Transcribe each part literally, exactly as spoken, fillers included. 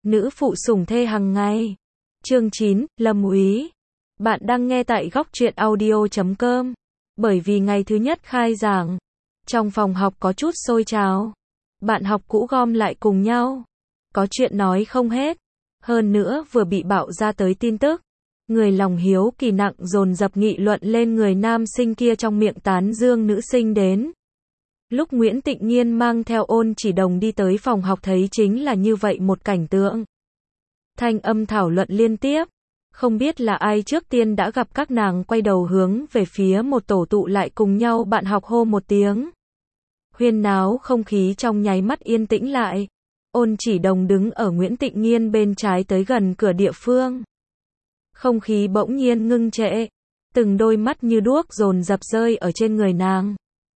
Nữ phụ sủng thê hàng ngày. Chương chín, Lâm Úy. Bạn đang nghe tại góc truyện audio chấm com. Bởi vì ngày thứ nhất khai giảng, trong phòng học có chút sôi trào. Bạn học cũ gom lại cùng nhau. Có chuyện nói không hết. Hơn nữa vừa bị bạo ra tới tin tức. Người lòng hiếu kỳ nặng dồn dập nghị luận lên người nam sinh kia trong miệng tán dương nữ sinh đến. Lúc Nguyễn Tịnh Nhiên mang theo Ôn Chỉ Đồng đi tới phòng học thấy chính là như vậy một cảnh tượng. Thanh âm thảo luận liên tiếp. Không biết là ai trước tiên đã gặp các nàng quay đầu hướng về phía một tổ tụ lại cùng nhau bạn học hô một tiếng. Huyên náo không khí trong nháy mắt yên tĩnh lại. Ôn Chỉ Đồng đứng ở Nguyễn Tịnh Nhiên bên trái tới gần cửa địa phương. Không khí bỗng nhiên ngưng trệ. Từng đôi mắt như đuốc dồn dập rơi ở trên người nàng.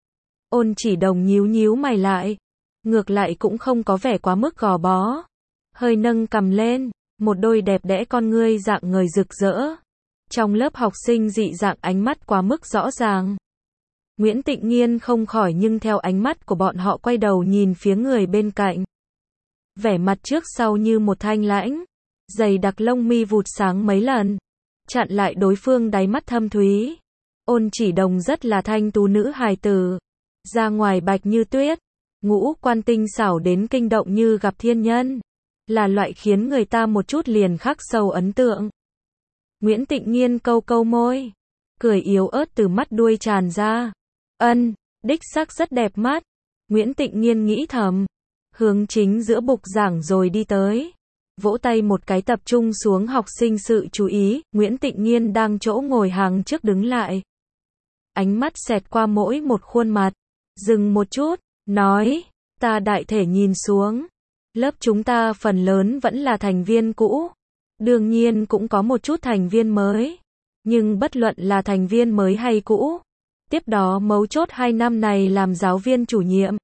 Ôn Chỉ Đồng nhíu nhíu mày lại. Ngược lại cũng không có vẻ quá mức gò bó. Hơi nâng cằm lên. Một đôi đẹp đẽ con ngươi dạng ngời rực rỡ. Trong lớp học sinh dị dạng ánh mắt quá mức rõ ràng. Nguyễn Tịnh Nhiên không khỏi nhưng theo ánh mắt của bọn họ quay đầu nhìn phía người bên cạnh. Vẻ mặt trước sau như một thanh lãnh. Dày đặc lông mi vụt sáng mấy lần. Chặn lại đối phương đáy mắt thâm thúy. Ôn Chỉ Đồng rất là thanh tú nữ hài tử. Ra ngoài bạch như tuyết. Ngũ quan tinh xảo đến kinh động như gặp thiên nhân. Là loại khiến người ta một chút liền khắc sâu ấn tượng. Nguyễn Tịnh Nhiên câu câu môi. Cười yếu ớt từ mắt đuôi tràn ra. Ân, đích xác rất đẹp mắt. Nguyễn Tịnh Nhiên nghĩ thầm. Hướng chính giữa bục giảng rồi đi tới. Vỗ tay một cái tập trung xuống học sinh sự chú ý. Nguyễn Tịnh Nhiên đang chỗ ngồi hàng trước đứng lại. Ánh mắt xẹt qua mỗi một khuôn mặt. Dừng một chút, nói. Ta đại thể nhìn xuống. Lớp chúng ta phần lớn vẫn là thành viên cũ. Đương nhiên cũng có một chút thành viên mới. Nhưng bất luận là thành viên mới hay cũ. Tiếp đó mấu chốt hai năm này làm giáo viên chủ nhiệm.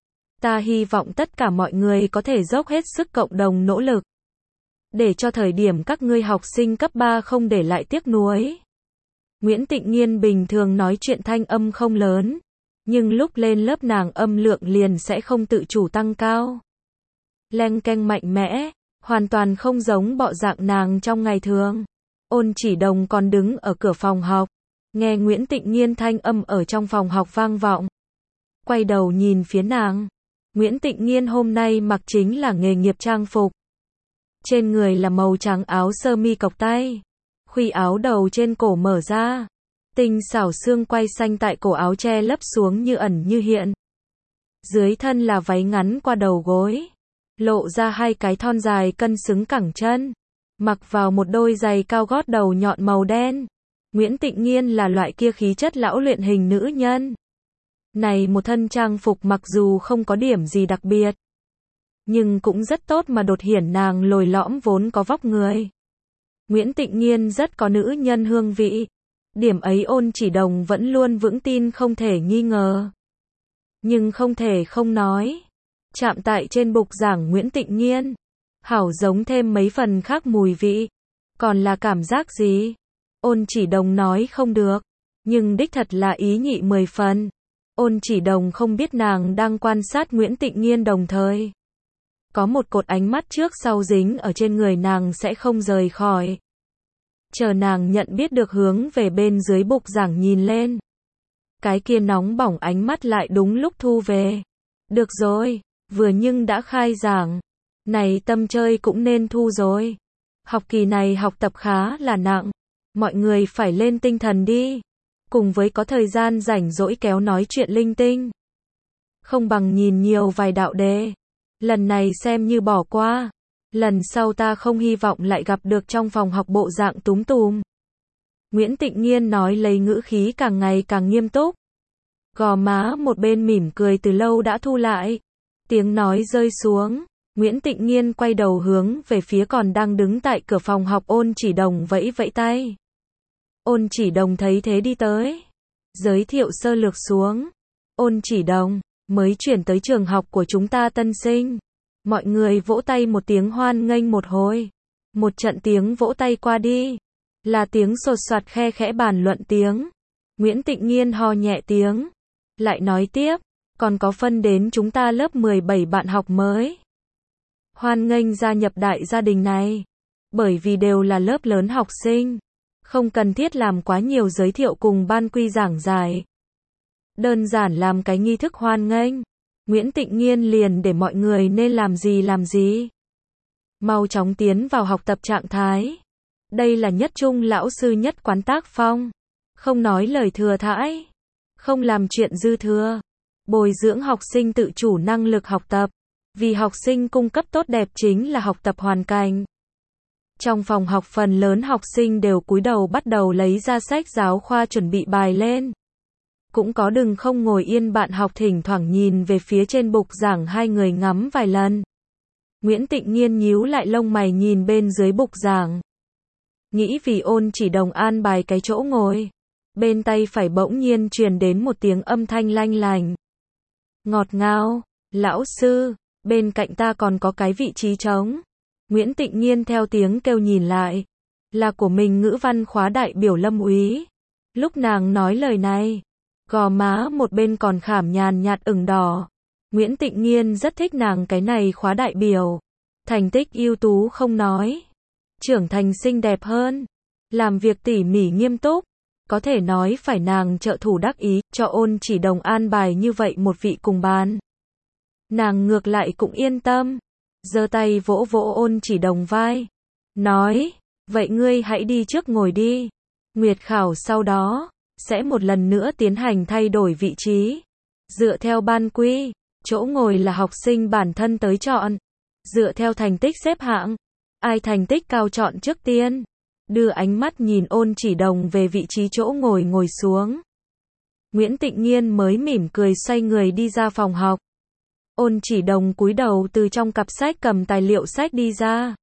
Ta hy vọng tất cả mọi người có thể dốc hết sức cộng đồng nỗ lực. Để cho thời điểm các ngươi học sinh cấp ba không để lại tiếc nuối. Nguyễn Tịnh Nhiên bình thường nói chuyện thanh âm không lớn. Nhưng lúc lên lớp nàng âm lượng liền sẽ không tự chủ tăng cao. Leng keng mạnh mẽ, hoàn toàn không giống bộ dạng nàng trong ngày thường. Ôn Chỉ Đồng còn đứng ở cửa phòng học, nghe Nguyễn Tịnh Nhiên thanh âm ở trong phòng học vang vọng. Quay đầu nhìn phía nàng, Nguyễn Tịnh Nhiên hôm nay mặc chính là nghề nghiệp trang phục. Trên người là màu trắng áo sơ mi cộc tay, khuy áo đầu trên cổ mở ra, tinh xảo xương quai xanh tại cổ áo che lấp xuống như ẩn như hiện. Dưới thân là váy ngắn qua đầu gối. Lộ ra hai cái thon dài cân xứng cẳng chân. Mặc vào một đôi giày cao gót đầu nhọn màu đen. Nguyễn Tịnh Nhiên là loại kia khí chất lão luyện hình nữ nhân. Này một thân trang phục mặc dù không có điểm gì đặc biệt. Nhưng cũng rất tốt mà đột hiển nàng lồi lõm vốn có vóc người. Nguyễn Tịnh Nhiên rất có nữ nhân hương vị. Điểm ấy Ôn Chỉ Đồng vẫn luôn vững tin không thể nghi ngờ. Nhưng không thể không nói. Chạm tại trên bục giảng Nguyễn Tịnh Nhiên. Hảo giống thêm mấy phần khác mùi vị. Còn là cảm giác gì? Ôn Chỉ Đồng nói không được. Nhưng đích thật là ý nhị mười phần. Ôn Chỉ Đồng không biết nàng đang quan sát Nguyễn Tịnh Nhiên đồng thời. Có một cột ánh mắt trước sau dính ở trên người nàng sẽ không rời khỏi. Chờ nàng nhận biết được hướng về bên dưới bục giảng nhìn lên. Cái kia nóng bỏng ánh mắt lại đúng lúc thu về. Được rồi. Vừa nhưng đã khai giảng. Này tâm chơi cũng nên thu rồi. Học kỳ này học tập khá là nặng. Mọi người phải lên tinh thần đi. Cùng với có thời gian rảnh rỗi kéo nói chuyện linh tinh. Không bằng nhìn nhiều vài đạo đề. Lần này xem như bỏ qua. Lần sau ta không hy vọng lại gặp được trong phòng học bộ dạng túm tùm. Nguyễn Tịnh Nhiên nói lấy ngữ khí càng ngày càng nghiêm túc. Gò má một bên mỉm cười từ lâu đã thu lại. Tiếng nói rơi xuống, Nguyễn Tịnh Nhiên quay đầu hướng về phía còn đang đứng tại cửa phòng học Ôn Chỉ Đồng vẫy vẫy tay. Ôn Chỉ Đồng thấy thế đi tới. Giới thiệu sơ lược xuống. Ôn Chỉ Đồng, mới chuyển tới trường học của chúng ta tân sinh. Mọi người vỗ tay một tiếng hoan nghênh một hồi. Một trận tiếng vỗ tay qua đi. Là tiếng sột soạt khe khẽ bàn luận tiếng. Nguyễn Tịnh Nhiên ho nhẹ tiếng. Lại nói tiếp. Còn có phân đến chúng ta lớp mười bảy bạn học mới. Hoan nghênh gia nhập đại gia đình này. Bởi vì đều là lớp lớn học sinh, không cần thiết làm quá nhiều giới thiệu cùng ban quy giảng giải. Đơn giản làm cái nghi thức hoan nghênh. Nguyễn Tịnh Nghiên liền để mọi người nên làm gì làm gì. Mau chóng tiến vào học tập trạng thái. Đây là nhất trung lão sư nhất quán tác phong. Không nói lời thừa thãi. Không làm chuyện dư thừa. Bồi dưỡng học sinh tự chủ năng lực học tập. Vì học sinh cung cấp tốt đẹp chính là học tập hoàn cảnh. Trong phòng học phần lớn học sinh đều cúi đầu bắt đầu lấy ra sách giáo khoa chuẩn bị bài lên. Cũng có đừng không ngồi yên bạn học thỉnh thoảng nhìn về phía trên bục giảng hai người ngắm vài lần. Nguyễn Tịnh Nghiên nhíu lại lông mày nhìn bên dưới bục giảng. Nghĩ vì Ôn Chỉ Đồng an bài cái chỗ ngồi. Bên tay phải bỗng nhiên truyền đến một tiếng âm thanh lanh lành. Ngọt ngào, lão sư, bên cạnh ta còn có cái vị trí trống. Nguyễn Tịnh Nghiên theo tiếng kêu nhìn lại. Là của mình ngữ văn khóa đại biểu Lâm Úy. Lúc nàng nói lời này, gò má một bên còn khảm nhàn nhạt ửng đỏ. Nguyễn Tịnh Nghiên rất thích nàng cái này khóa đại biểu. Thành tích ưu tú không nói. Trưởng thành xinh đẹp hơn. Làm việc tỉ mỉ nghiêm túc. Có thể nói phải nàng trợ thủ đắc ý, cho Ôn Chỉ Đồng an bài như vậy một vị cùng bàn. Nàng ngược lại cũng yên tâm. Giơ tay vỗ vỗ Ôn Chỉ Đồng vai. Nói, vậy ngươi hãy đi trước ngồi đi. Nguyệt khảo sau đó, sẽ một lần nữa tiến hành thay đổi vị trí. Dựa theo ban quy, chỗ ngồi là học sinh bản thân tới chọn. Dựa theo thành tích xếp hạng. Ai thành tích cao chọn trước tiên. Đưa ánh mắt nhìn Ôn Chỉ Đồng về vị trí chỗ ngồi ngồi xuống. Nguyễn Tịnh Nghiên mới mỉm cười xoay người đi ra phòng học. Ôn Chỉ Đồng cúi đầu từ trong cặp sách cầm tài liệu sách đi ra.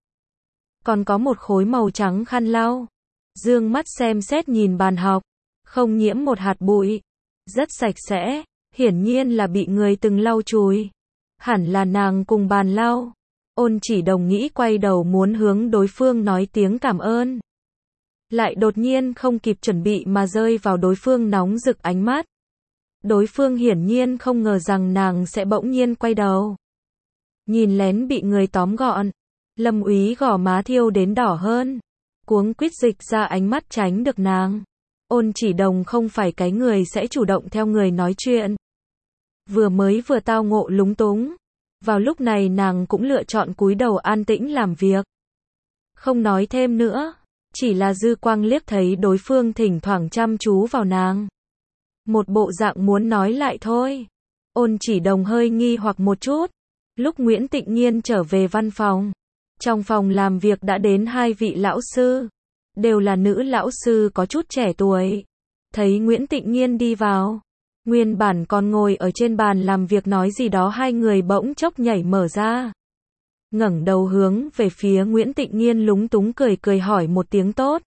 Còn có một khối màu trắng khăn lau. Dương mắt xem xét nhìn bàn học. Không nhiễm một hạt bụi. Rất sạch sẽ. Hiển nhiên là bị người từng lau chùi. Hẳn là nàng cùng bàn lau. Ôn Chỉ Đồng nghĩ quay đầu muốn hướng đối phương nói tiếng cảm ơn. Lại đột nhiên không kịp chuẩn bị mà rơi vào đối phương nóng rực ánh mắt. Đối phương hiển nhiên không ngờ rằng nàng sẽ bỗng nhiên quay đầu. Nhìn lén bị người tóm gọn. Lâm Úy gò má thiêu đến đỏ hơn. Cuống quýt dịch ra ánh mắt tránh được nàng. Ôn Chỉ Đồng không phải cái người sẽ chủ động theo người nói chuyện. Vừa mới vừa tao ngộ lúng túng. Vào lúc này nàng cũng lựa chọn cúi đầu an tĩnh làm việc. Không nói thêm nữa. Chỉ là dư quang liếc thấy đối phương thỉnh thoảng chăm chú vào nàng. Một bộ dạng muốn nói lại thôi. Ôn Chỉ Đồng hơi nghi hoặc một chút. Lúc Nguyễn Tịnh Nghiên trở về văn phòng. Trong phòng làm việc đã đến hai vị lão sư. Đều là nữ lão sư có chút trẻ tuổi. Thấy Nguyễn Tịnh Nghiên đi vào. Nguyên bản còn ngồi ở trên bàn làm việc nói gì đó hai người bỗng chốc nhảy mở ra. Ngẩng đầu hướng về phía Nguyễn Tịnh Nghiên lúng túng cười cười hỏi một tiếng tốt.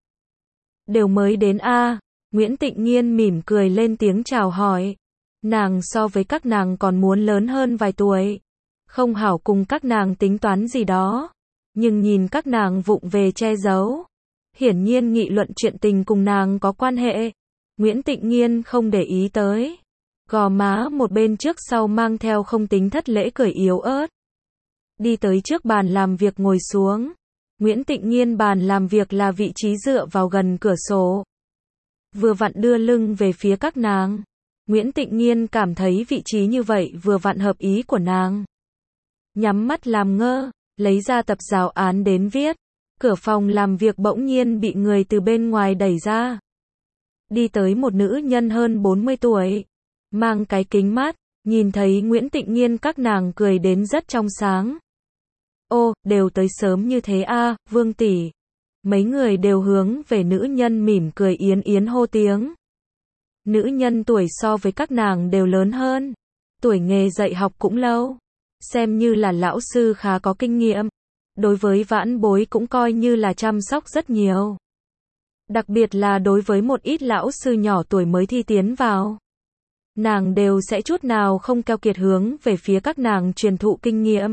Đều mới đến a à? Nguyễn Tịnh Nghiên mỉm cười lên tiếng chào hỏi. Nàng so với các nàng còn muốn lớn hơn vài tuổi. Không hảo cùng các nàng tính toán gì đó. Nhưng nhìn các nàng vụng về che giấu. Hiển nhiên nghị luận chuyện tình cùng nàng có quan hệ. Nguyễn Tịnh Nghiên không để ý tới. Gò má một bên trước sau mang theo không tính thất lễ cười yếu ớt. Đi tới trước bàn làm việc ngồi xuống. Nguyễn Tịnh Nghiên bàn làm việc là vị trí dựa vào gần cửa sổ. Vừa vặn đưa lưng về phía các nàng. Nguyễn Tịnh Nghiên cảm thấy vị trí như vậy vừa vặn hợp ý của nàng. Nhắm mắt làm ngơ, lấy ra tập giáo án đến viết. Cửa phòng làm việc bỗng nhiên bị người từ bên ngoài đẩy ra. Đi tới một nữ nhân hơn bốn mươi tuổi. Mang cái kính mát, nhìn thấy Nguyễn Tịnh Nghiên các nàng cười đến rất trong sáng. Ô, đều tới sớm như thế a à, Vương tỷ. Mấy người đều hướng về nữ nhân mỉm cười yến yến hô tiếng. Nữ nhân tuổi so với các nàng đều lớn hơn. Tuổi nghề dạy học cũng lâu. Xem như là lão sư khá có kinh nghiệm. Đối với vãn bối cũng coi như là chăm sóc rất nhiều. Đặc biệt là đối với một ít lão sư nhỏ tuổi mới thi tiến vào. Nàng đều sẽ chút nào không keo kiệt hướng về phía các nàng truyền thụ kinh nghiệm.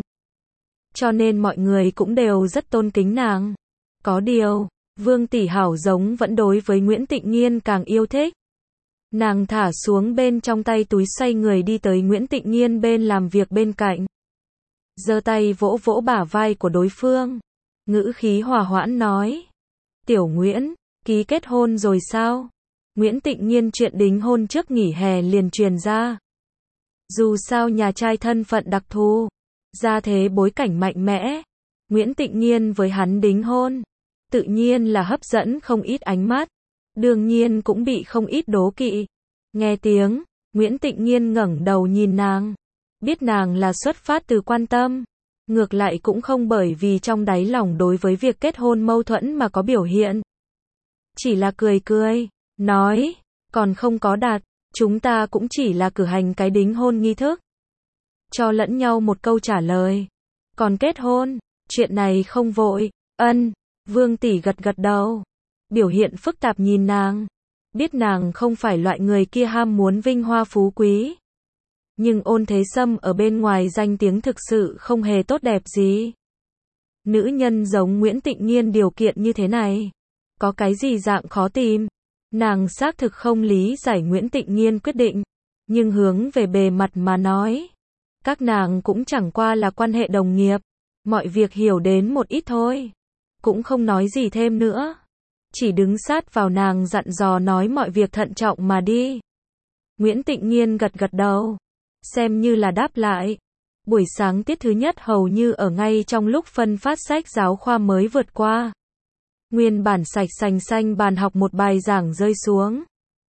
Cho nên mọi người cũng đều rất tôn kính nàng. Có điều, Vương tỷ hảo giống vẫn đối với Nguyễn Tịnh Nghiên càng yêu thích. Nàng thả xuống bên trong tay túi xoay người đi tới Nguyễn Tịnh Nghiên bên làm việc bên cạnh. giơ tay vỗ vỗ bả vai của đối phương, ngữ khí hòa hoãn nói. Tiểu Nguyễn, ký kết hôn rồi sao? Nguyễn Tịnh Nhiên chuyện đính hôn trước nghỉ hè liền truyền ra. Dù sao nhà trai thân phận đặc thù, gia thế bối cảnh mạnh mẽ, Nguyễn Tịnh Nhiên với hắn đính hôn, tự nhiên là hấp dẫn không ít ánh mắt, đương nhiên cũng bị không ít đố kỵ. Nghe tiếng, Nguyễn Tịnh Nhiên ngẩng đầu nhìn nàng, biết nàng là xuất phát từ quan tâm, ngược lại cũng không bởi vì trong đáy lòng đối với việc kết hôn mâu thuẫn mà có biểu hiện. Chỉ là cười cười, nói, còn không có đạt, chúng ta cũng chỉ là cử hành cái đính hôn nghi thức. Cho lẫn nhau một câu trả lời. Còn kết hôn, chuyện này không vội, ân, Vương tỷ gật gật đầu. Biểu hiện phức tạp nhìn nàng, biết nàng không phải loại người kia ham muốn vinh hoa phú quý. Nhưng Ôn Thế Sâm ở bên ngoài danh tiếng thực sự không hề tốt đẹp gì. Nữ nhân giống Nguyễn Tịnh Nhiên điều kiện như thế này, có cái gì dạng khó tìm. Nàng xác thực không lý giải Nguyễn Tịnh Nhiên quyết định, nhưng hướng về bề mặt mà nói, các nàng cũng chẳng qua là quan hệ đồng nghiệp, mọi việc hiểu đến một ít thôi, cũng không nói gì thêm nữa, chỉ đứng sát vào nàng dặn dò nói mọi việc thận trọng mà đi. Nguyễn Tịnh Nhiên gật gật đầu, xem như là đáp lại. Buổi sáng tiết thứ nhất hầu như ở ngay trong lúc phân phát sách giáo khoa mới vượt qua. Nguyên bản sạch sành xanh bàn học một bài giảng rơi xuống.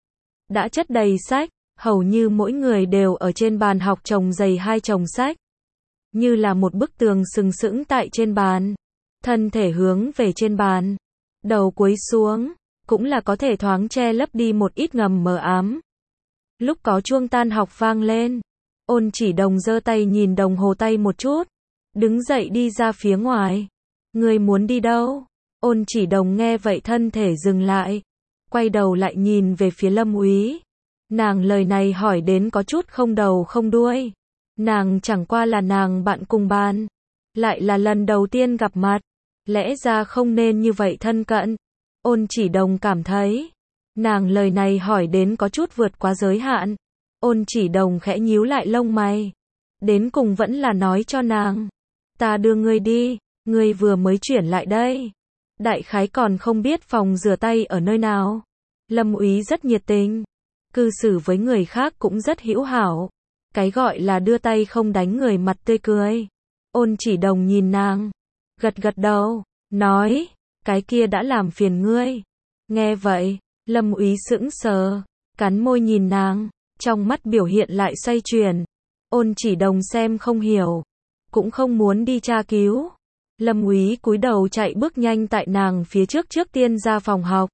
Đã chất đầy sách, hầu như mỗi người đều ở trên bàn học chồng dày hai chồng sách. Như là một bức tường sừng sững tại trên bàn. Thân thể hướng về trên bàn. Đầu cúi xuống, cũng là có thể thoáng che lấp đi một ít ngầm mờ ám. Lúc có chuông tan học vang lên, Ôn Chỉ Đồng giơ tay nhìn đồng hồ tay một chút, đứng dậy đi ra phía ngoài. Người muốn đi đâu? Ôn Chỉ Đồng nghe vậy thân thể dừng lại, quay đầu lại nhìn về phía Lâm Úy. Nàng lời này hỏi đến có chút không đầu không đuôi. Nàng chẳng qua là nàng bạn cùng bàn, lại là lần đầu tiên gặp mặt, lẽ ra không nên như vậy thân cận. Ôn Chỉ Đồng cảm thấy, nàng lời này hỏi đến có chút vượt quá giới hạn. Ôn Chỉ Đồng khẽ nhíu lại lông mày, đến cùng vẫn là nói cho nàng, ta đưa ngươi đi, ngươi vừa mới chuyển lại đây. Đại khái còn không biết phòng rửa tay ở nơi nào. Lâm Úy rất nhiệt tình, cư xử với người khác cũng rất hữu hảo. Cái gọi là đưa tay không đánh người mặt tươi cười. Ôn Chỉ Đồng nhìn nàng, gật gật đầu, nói, cái kia đã làm phiền ngươi. Nghe vậy, Lâm Úy sững sờ, cắn môi nhìn nàng, trong mắt biểu hiện lại xoay chuyển. Ôn Chỉ Đồng xem không hiểu, cũng không muốn đi tra cứu. Lâm Úy cúi đầu chạy bước nhanh tại nàng phía trước trước tiên ra phòng học.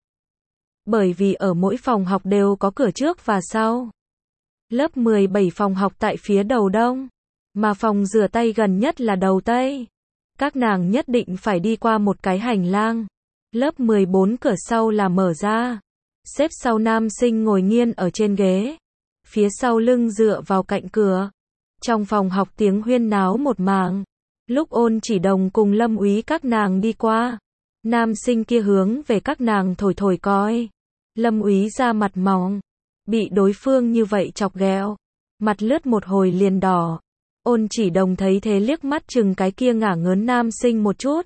Bởi vì ở mỗi phòng học đều có cửa trước và sau. Lớp mười bảy phòng học tại phía đầu đông, mà phòng rửa tay gần nhất là đầu tây. Các nàng nhất định phải đi qua một cái hành lang. Lớp mười bốn cửa sau là mở ra. Xếp sau nam sinh ngồi nghiêng ở trên ghế, phía sau lưng dựa vào cạnh cửa. Trong phòng học tiếng huyên náo một mảng. Lúc Ôn Chỉ Đồng cùng Lâm Úy các nàng đi qua, nam sinh kia hướng về các nàng thổi thổi còi. Lâm Úy ra mặt mỏng, bị đối phương như vậy chọc ghẹo, mặt lướt một hồi liền đỏ. Ôn Chỉ Đồng thấy thế liếc mắt chừng cái kia ngả ngớn nam sinh một chút.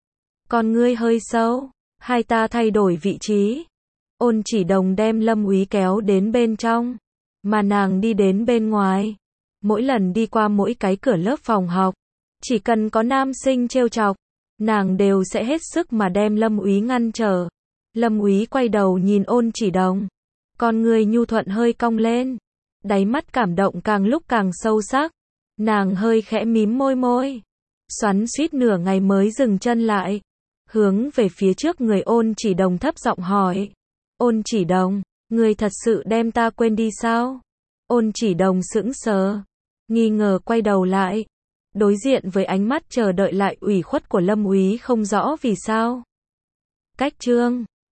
Con ngươi hơi sâu, hai ta thay đổi vị trí. Ôn Chỉ Đồng đem Lâm Úy kéo đến bên trong, mà nàng đi đến bên ngoài. Mỗi lần đi qua mỗi cái cửa lớp phòng học, chỉ cần có nam sinh trêu chọc, nàng đều sẽ hết sức mà đem Lâm Úy ngăn trở. Lâm Úy quay đầu nhìn Ôn Chỉ Đồng, con người nhu thuận hơi cong lên, đáy mắt cảm động càng lúc càng sâu sắc. Nàng hơi khẽ mím môi môi, xoắn suýt nửa ngày mới dừng chân lại, hướng về phía trước người Ôn Chỉ Đồng thấp giọng hỏi, Ôn Chỉ Đồng, người thật sự đem ta quên đi sao? Ôn Chỉ Đồng sững sờ, nghi ngờ quay đầu lại, đối diện với ánh mắt chờ đợi lại ủy khuất của Lâm Úy không rõ vì sao. Cách chương